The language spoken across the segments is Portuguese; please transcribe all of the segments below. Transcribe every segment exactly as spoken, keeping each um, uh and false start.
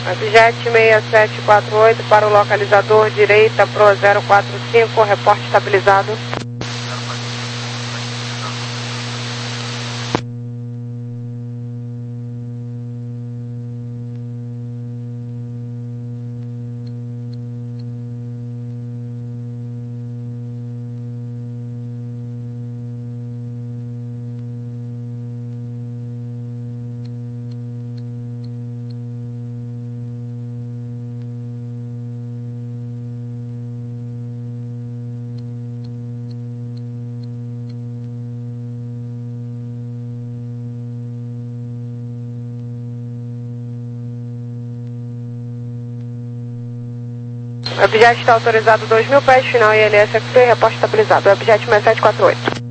Objet seis sete quatro oito para o localizador direita Pro zero quatro cinco, reporte estabilizado. O objeto está autorizado dois mil pés, final I L S F P, reporte estabilizado. O objeto seis sete quatro oito.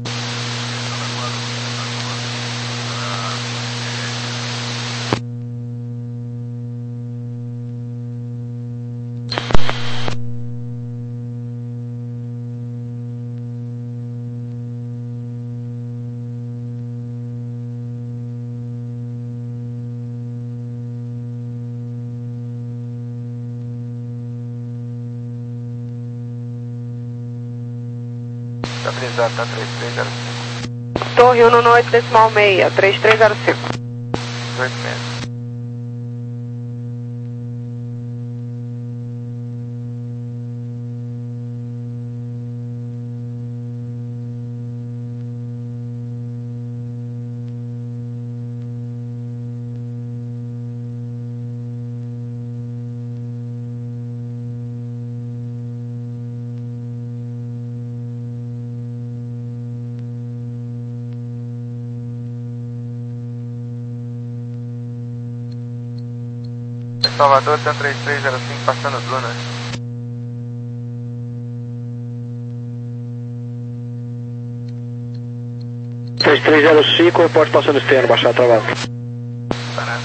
Estabilizado, tá três três zero cinco. Torre um no oito decimal seis, três três zero cinco. dois metros. Salvador, tá três três zero cinco, passando Duna. três três zero cinco, reporte passando externo, baixar travado. Parado.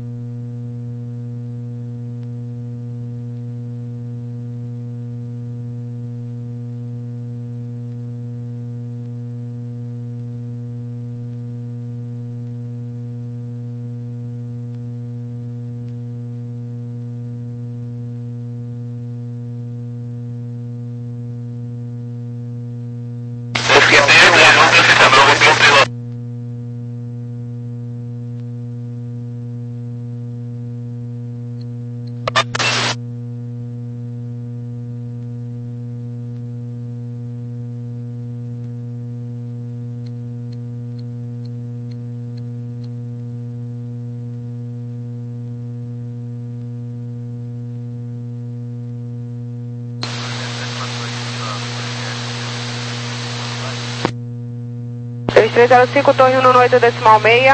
três três zero cinco, torre um no oito decimal seis.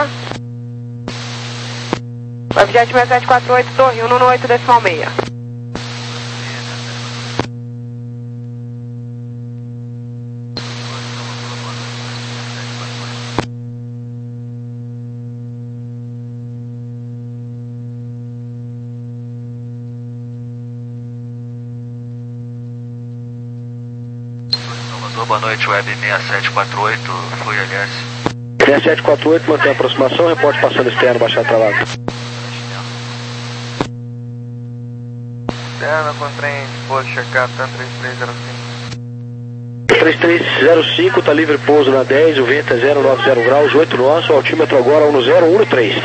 Objet seis sete quatro oito, torre um no oito decimal seis. Boa noite, Web seis sete quatro oito, fui L S. seis sete quatro oito, mantém a aproximação, reporte passando externo, baixar travado. Externo, com trem disposto, check-up, tá três três zero cinco. três três zero cinco, tá livre pouso na dez, o vento é zero nove zero graus, oito nosso, o altímetro agora um zero um três.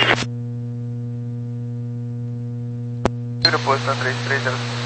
Livre pouso, tá três três zero cinco.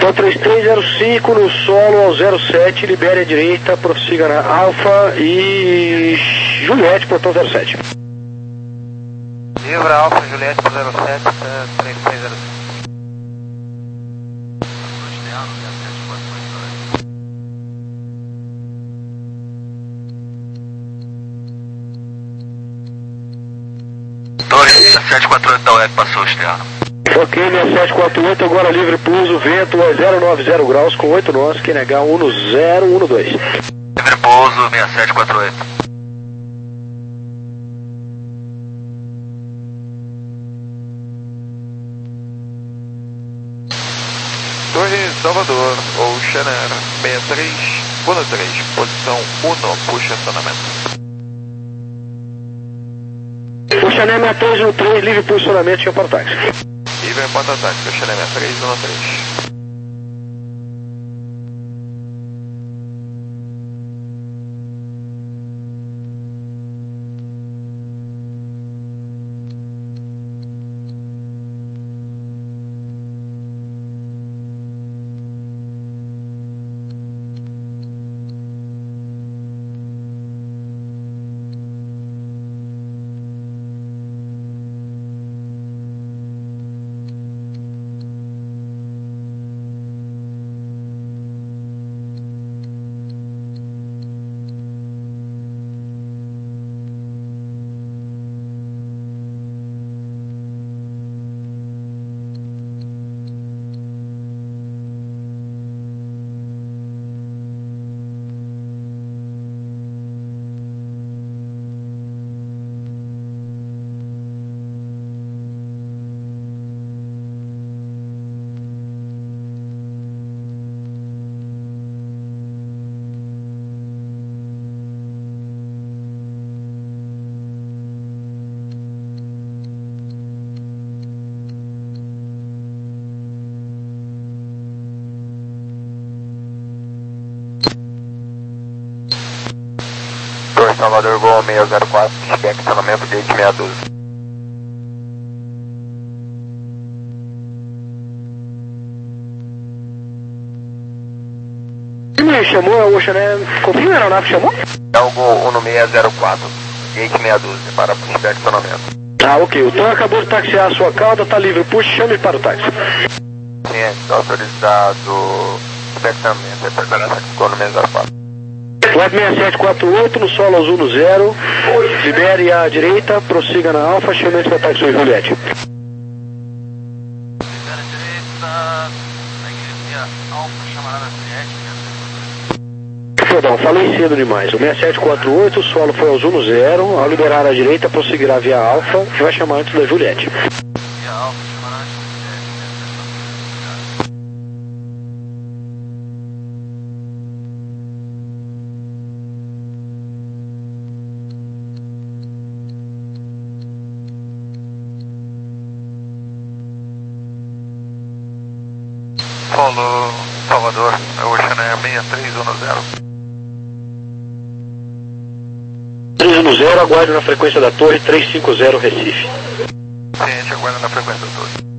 Então três três zero cinco no solo ao zero sete, libere a direita, prossiga na Alfa e Juliette, portão zero sete. Livra Alfa, Juliette para zero sete, três três zero cinco. Torre sete quatro oito da U E C passou o externo. Ok, seis sete quatro oito, agora livre pouso, vento é zero nove zero graus com oito nós, Q N H um zero um dois. Livre pouso, seis sete quatro oito. Torre Salvador, Ocean Air seis três um três, posição um, puxa acionamento. Ocean Air seis três um três, livre posicionamento, chama para o táxi. Livre para o táxi, Ocean Air seis três um três. Salvador Gol seis zero quatro, cheque acionamento de oito seis um dois. Quem me chamou? O Ocean Air, confirma a aeronave que chamou? É o Gol um seis zero quatro, oito seis um dois, para cheque acionamento. Ah, ok. O Tom acabou de taxiar a sua cauda, tá livre. Puxa, chame para o táxi. Sim, está autorizado. Espectramento, é para o táxi Gol seis zero quatro. Web seis sete quatro oito no solo azul no zero, libere à direita, prossiga na Alfa, chame para o táxi Juliette. Libere à direita, na Alfa, chamada Juliette. Perdão, falei cedo demais. O seis sete quatro oito, o solo foi azul no zero, ao liberar à direita, prosseguirá via Alfa e vai chamar antes da Juliette. Via Alfa, chamará antes da Paulo, Salvador, Ocean Air seis três um zero. três um zero, aguarde na frequência da torre três cinco zero Recife. Sim, a gente aguarda na frequência da torre.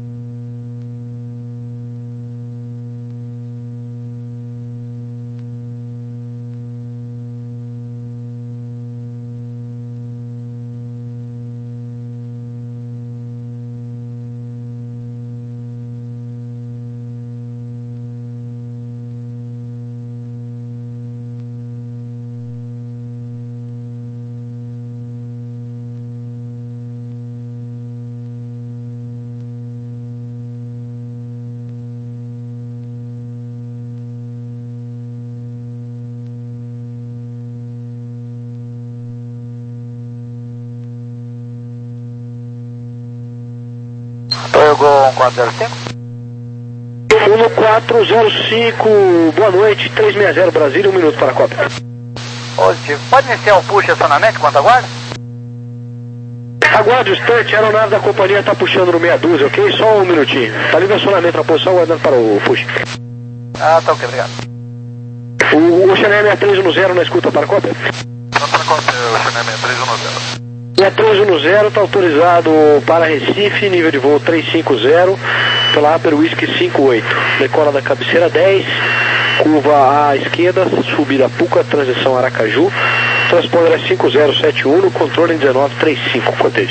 Torre Gol um quatro zero cinco? um quatro zero cinco, boa noite, três seis zero Brasília, um minuto para a Copa. Positivo. Pode iniciar um push acionamento enquanto aguarda? Aguarde o instante, a aeronave da companhia está puxando no meia dúzia, ok? Só um minutinho. Está livre acionamento na posição, aguardando para o push. Ah, tá ok, obrigado. O Ocean Air seis três um zero na escuta para a Copa? Não para a Copa, Ocean Air seis três um zero. seis três um zero está autorizado para Recife, nível de voo três cinco zero. pela Upper Whisky cinco oito. Decola da cabeceira dez, curva à esquerda, subida Puca, transição Aracaju. Transponder é cinco zero sete um, no controle em dezenove trinta e cinco, cortejo.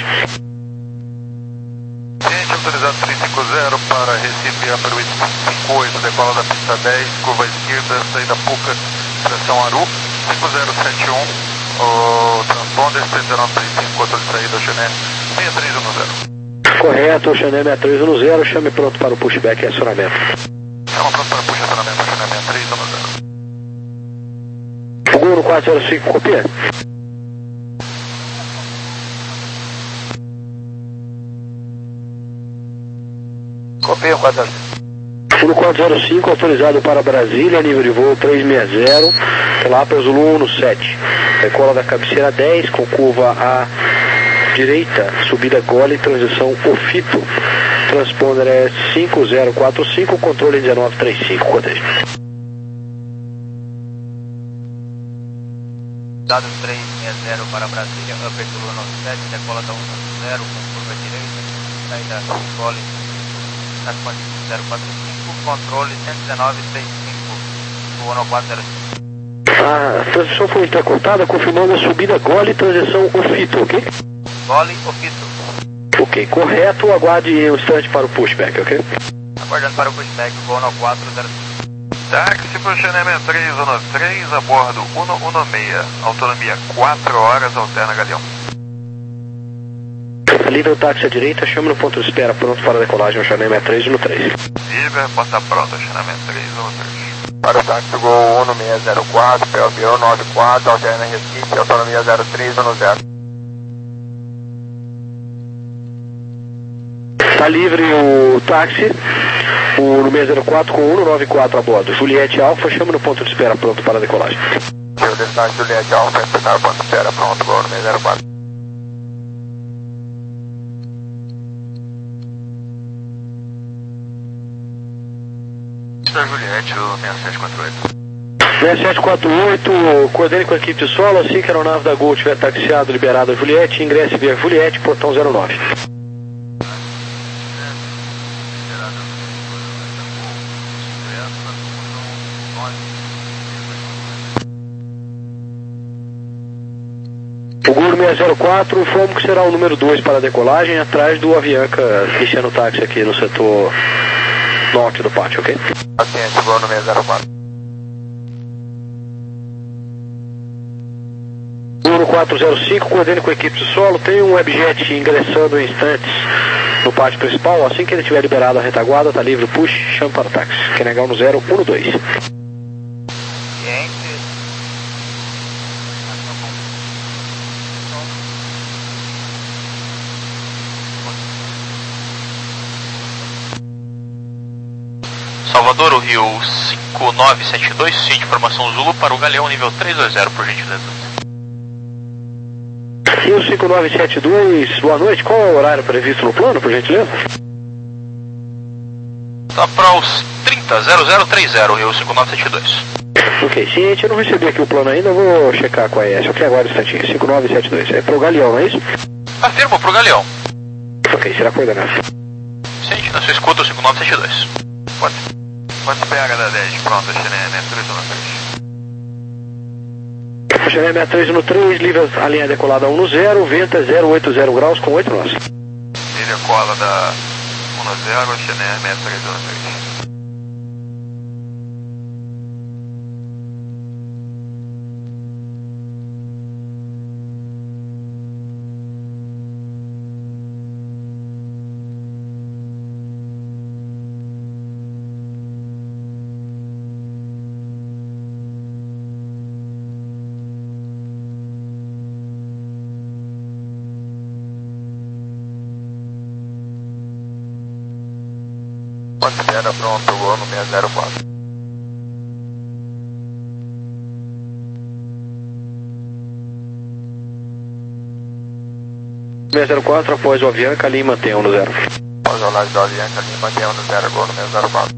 Cliente autorizado trezentos e cinquenta para Recife, Upper Whisky cinco oito, decola da pista dez, curva à esquerda, saída Puca, transição Aru, cinco zero sete um, o transponder dezenove trinta e cinco, controle de saída, Oceané seis três um zero. Correto, Oceané seis três um zero, chame pronto para o pushback e acionamento. Chama pronto para push acionamento, Oceané seis três um zero. Gol no quatro zero cinco, copia. Copia o quatro zero cinco. No quatro zero cinco, autorizado para Brasília, nível de voo trezentos e sessenta, pela Upper Zulu um no sete. Decola da cabeceira dez, com curva à direita, subida Gole, transição Ofito. Transponder é cinco zero quatro cinco, controle dezenove trinta e cinco, cortejo. Dado trezentos e sessenta para Brasília, Upper Zulu nove sete, decola da um zero, com curva direita, saída Gole, transponder zero quatro cinco, controle cento e dezenove trinta e cinco, voando quatro zero cinco. A transição foi intercortada, confirmando a subida Gole, transição Ofito, ok? Gole, Ofito. Ok, correto, aguarde um instante para o pushback, ok? Aguardando para o pushback, voando quatro zero cinco. Táxi para o Oceané três um três, a bordo cento e dezesseis, autonomia quatro horas, alterna Galeão. Livre o táxi à direita, chame no ponto de espera, pronto para a decolagem, Oceané três um três. Livre, porta pronta, Oceané três um três. Para o táxi Gol um seis zero quatro, P L B O nove quatro, alterna Recife, autonomia zero três um zero. Está livre o táxi, o no seis zero quatro com um nove quatro a bordo. Juliette Alfa, chama no ponto de espera pronto para a decolagem. Seu destino Juliette Alfa, empezar ponto de espera pronto, Gol no seis zero quatro. Está Juliette, o seis sete quatro oito. seis sete quatro oito, coordene com a equipe de solo, assim que a aeronave da Gol tiver taxiado, liberada a Juliette, ingresse via Juliette, portão zero nove. O Gol seis zero quatro, informo que será o número dois para a decolagem, atrás do Avianca, iniciando o táxi aqui no setor norte do pátio, ok? Paciente, Gol no seis zero quatro. Gol quatro zero cinco, coordene com a equipe de solo, tem um Webjet ingressando em instantes no pátio principal, assim que ele tiver liberado a retaguarda, está livre o push, chame para o táxi, que é negar no zero um dois. Salvador, o Rio cinco nove sete dois, ciente informação Zulu para o Galeão nível trezentos e vinte, por gentileza. Rio cinco nove sete dois, boa noite, qual é o horário previsto no plano, por gentileza? Tá para os trinta zero zero trinta, Rio cinco nove sete dois. Ok, ciente, eu não recebi aqui o plano ainda, vou checar com a E S, ok, agora um instantinho, cinco nove sete dois, é pro Galeão, não é isso? Afirmo, pro Galeão. Ok, será coordenado. Ciente, na sua escuta, o cinco nove sete dois. Pode, pode pegar da dez, pronto, Oceané três um três. Oceané três um três, livre a linha decolada um no zero, venta zero oito zero graus com oito nós. Ilha cola da um zero, Oceané três um três. Ponte espera pronto, Gol no seis zero quatro. seis zero quatro, após o Avianca, Lima tem um no zero. Após o lado do Avianca, Lima tem um no zero, Gol no seis zero quatro.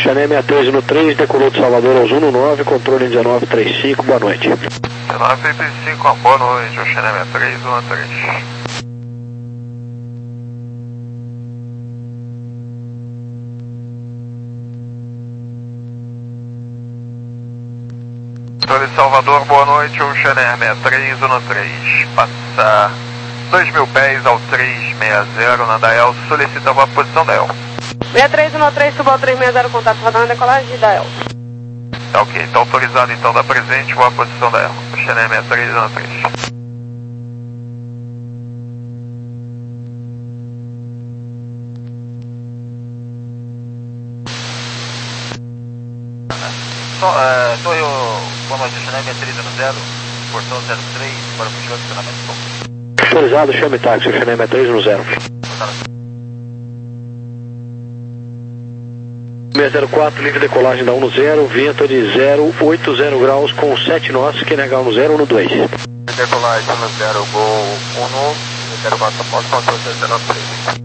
Chané sessenta e três no três, decolou de Salvador aos um no nove, controle dezenove trinta e cinco, boa noite. dezenove trinta e cinco, boa noite, o Chané sessenta e três, um três. Controle de Salvador, boa noite, o Chané sessenta e três, um três. Passa dois mil pés ao trezentos e sessenta na Dael, solicitava a posição da El. sessenta e três, um três, suba ao trezentos e sessenta, contato rodando, decolagem da El. Tá ok, tá autorizado então da presente, vou à posição da El. O Chané sessenta e três, um três. Uh, Torre, boa noite, Chané sessenta e três no zero, portão zero três, para o puxão de funcionamento. Autorizado, chame táxi, o Chané sessenta e três no zero. seis zero quatro, livre decolagem da um no zero, vento de zero oito zero graus com sete nós, Q N H um no zero, um no dois. Decolagem um no zero, gol um no zero quatro, após controle zero três.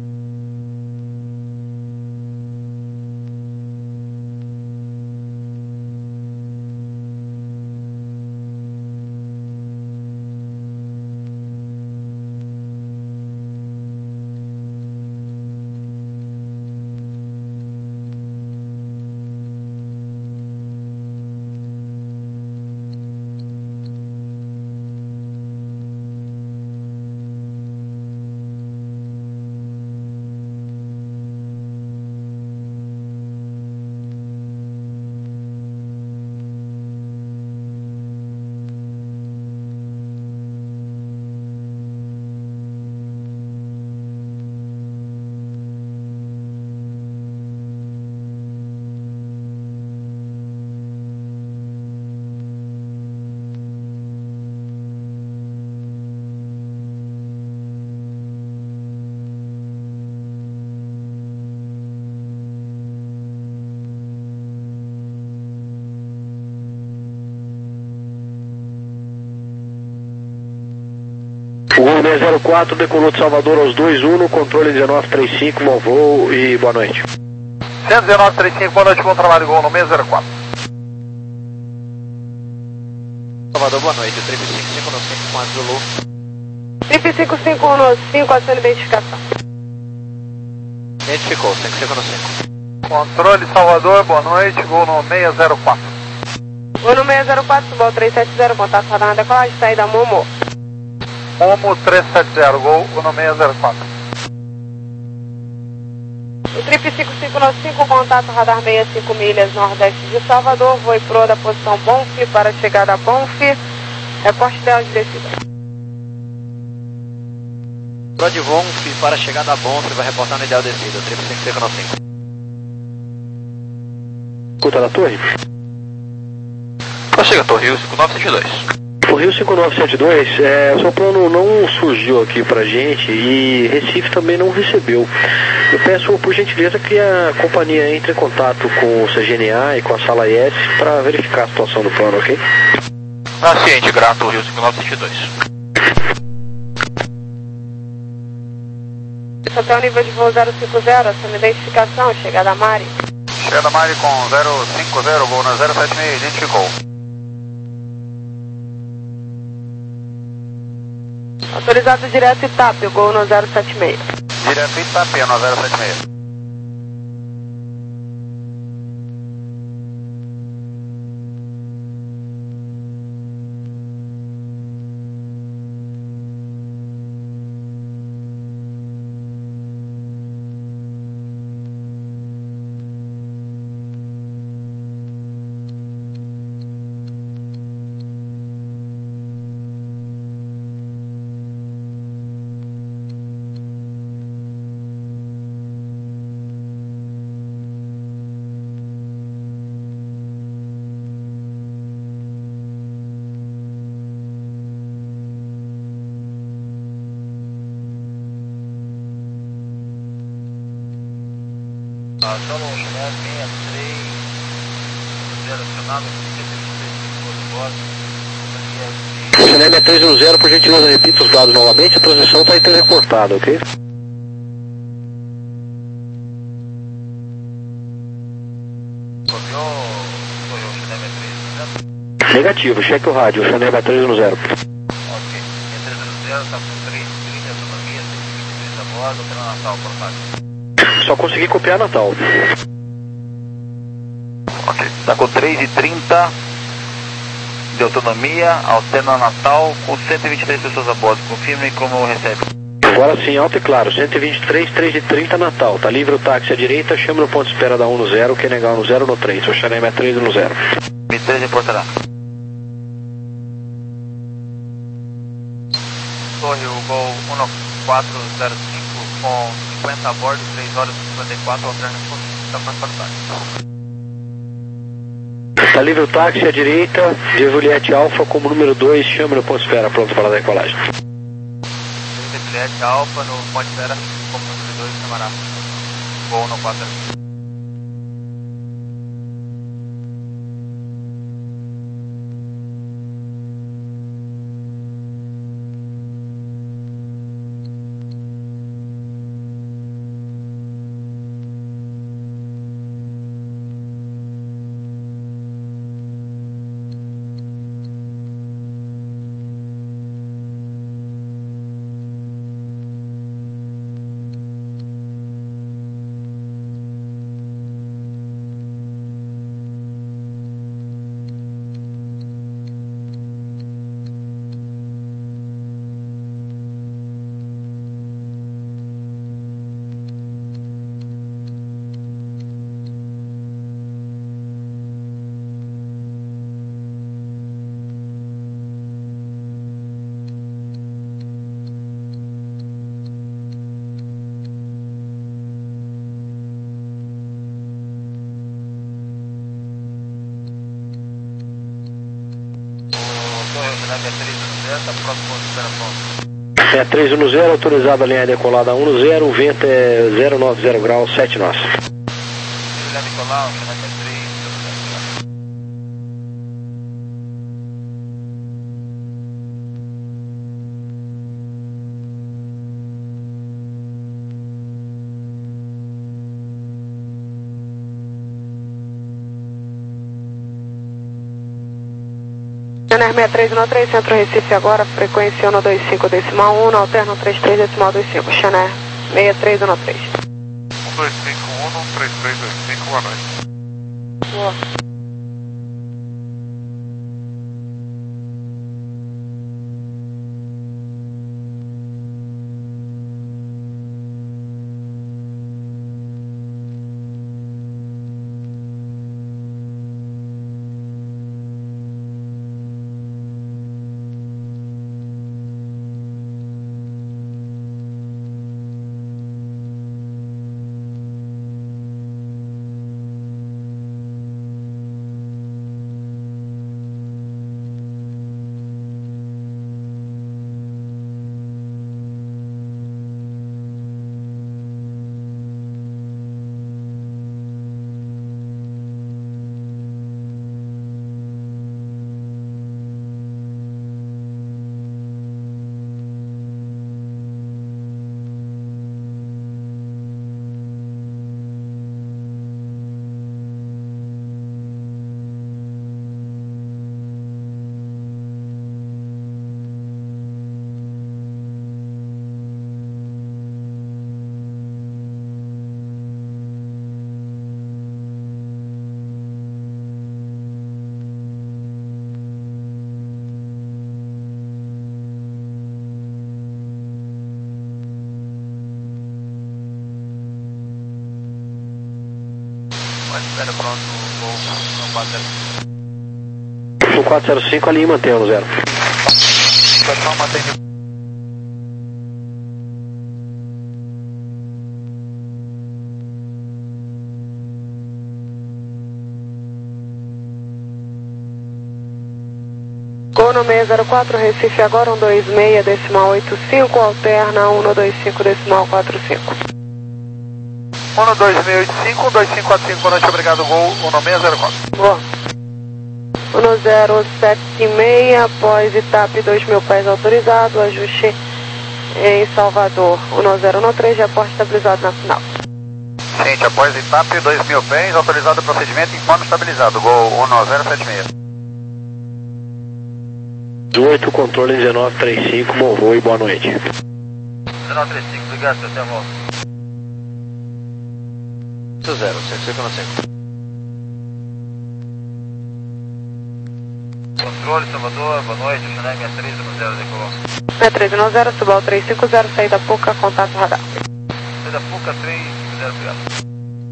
Gol seis zero quatro, decolou de Salvador aos dois um, controle dezenove trinta e cinco, bom voo e boa noite. dezenove trinta e cinco, boa noite, bom trabalho, gol no seis zero quatro. Salvador, boa noite, trinta e cinco cinco no cinco com a Zulu. trinta e cinco cinco no cinco, a sua identificação. Identificou, cinco cinco no cinco. Controle Salvador, boa noite, gol no seis zero quatro. Gol no seis zero quatro, suba ao trezentos e setenta, contato rodando, decolagem, saída Momo. Momo trezentos e setenta, gol no seis zero quatro. O trinta e cinco cinco no cinco, contato radar sessenta e cinco milhas nordeste de Salvador, voo e proa da posição Bonfi para chegada a Bonfi, reporte dela de descida. Proa de Bonfi para chegada a Bonfi, vai reportar no ideal descida, trinta e cinco cinco no cinco. Escuta da torre? Prossiga, Torre Rio cinco nove sete dois. O Rio cinco nove sete dois, é, o seu plano não surgiu aqui pra gente e Recife também não recebeu. Eu peço por gentileza que a companhia entre em contato com o C G N A e com a sala I S para verificar a situação do plano, ok? Ah, ciente, grato, Rio cinco nove sete dois. Isso até o nível de voo zero cinco zero, essa minha identificação, chegada a Mari. Chegada a Mari com zero cinco zero, gol na zero sete seis, identificou. Autorizado direto Itap, gol no zero sete seis. Direto Itapê, no zero sete seis. Solo Chané sessenta e três, zero acionado, trinta e três, Chané sessenta e três no zero, por gentileza, repita os dados novamente, a transmissão está interreportada, ok? Negativo, cheque o rádio, Chanel três um zero. Ok, linha três um zero, está com três trinta, autonomia, cento e vinte e três a bordo, pela Natal, contato. Só consegui copiar Natal. Ok, está com três e trinta de autonomia, alterna Natal, com cento e vinte e três pessoas a bordo. Confirme como recebe. Agora sim, alto e claro, cento e vinte e três, três de trinta Natal. Tá livre o táxi à direita, chama no ponto de espera da um no zero, que é negar no zero no três. O Chanel três um zero. M três reportará. Torre, o Gol um quatro zero cinco com cinquenta a bordo, três horas e cinquenta e quatro, alterna está para passagem. Tá livre o táxi à direita, de Juliette Alfa como número dois, chama no ponto de espera, pronto para a decolagem. Juliette Alfa no ponto de espera, como número dois, chamará. Gol um quatro zero cinco. É três um zero, autorizado a linha decolada um no zero, o vento é zero nove zero graus, sete nós. Linha decolada, três. Chanel seis três um três, Centro Recife agora, frequência um dois cinco decimal um, alterno três três decimal vinte e cinco, Chanel seis três um três. um dois cinco um, três três dois cinco, boa noite. Boa. Espera pronto, Gol um quatro zero cinco. um quatro zero cinco, a linha mantém um zero. Situação mantém. Gol no seis zero quatro, Recife agora, um dois seis decimal oito cinco, alterna um dois cinco decimal quatro cinco. um dois seis oito cinco, um dois cinco quatro cinco, boa noite, obrigado, Gol um seis zero quatro. Boa. um zero sete seis, após Itap dois mil pés autorizado, ajuste em Salvador. um zero um três, reporte estabilizado na final. Gente, após Itap dois mil pés, autorizado o procedimento em forma estabilizado. Gol um zero sete seis. dezoito, controle dezenove trinta e cinco, bom voo e boa noite. dezenove trinta e cinco, obrigado, até a volta. zero, cinco cinco no cinco. Controle, Salvador, boa noite, Chennai seis três um zero, decolou. seis três um zero, Subal três cinco zero, saída Puca, contato radar. Saída Puca três cinco zero, obrigado.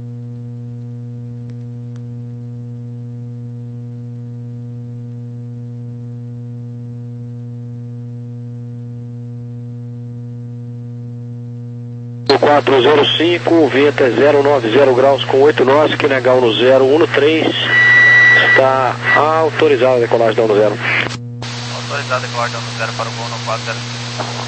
quatro zero cinco, o vento é zero nove zero graus com oito nós, que legal no zero um três, está autorizado a decolagem da um zero. Autorizado a decolagem da um zero para o voo no quatro zero cinco.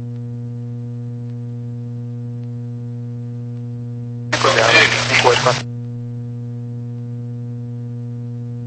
cinco oito quatro.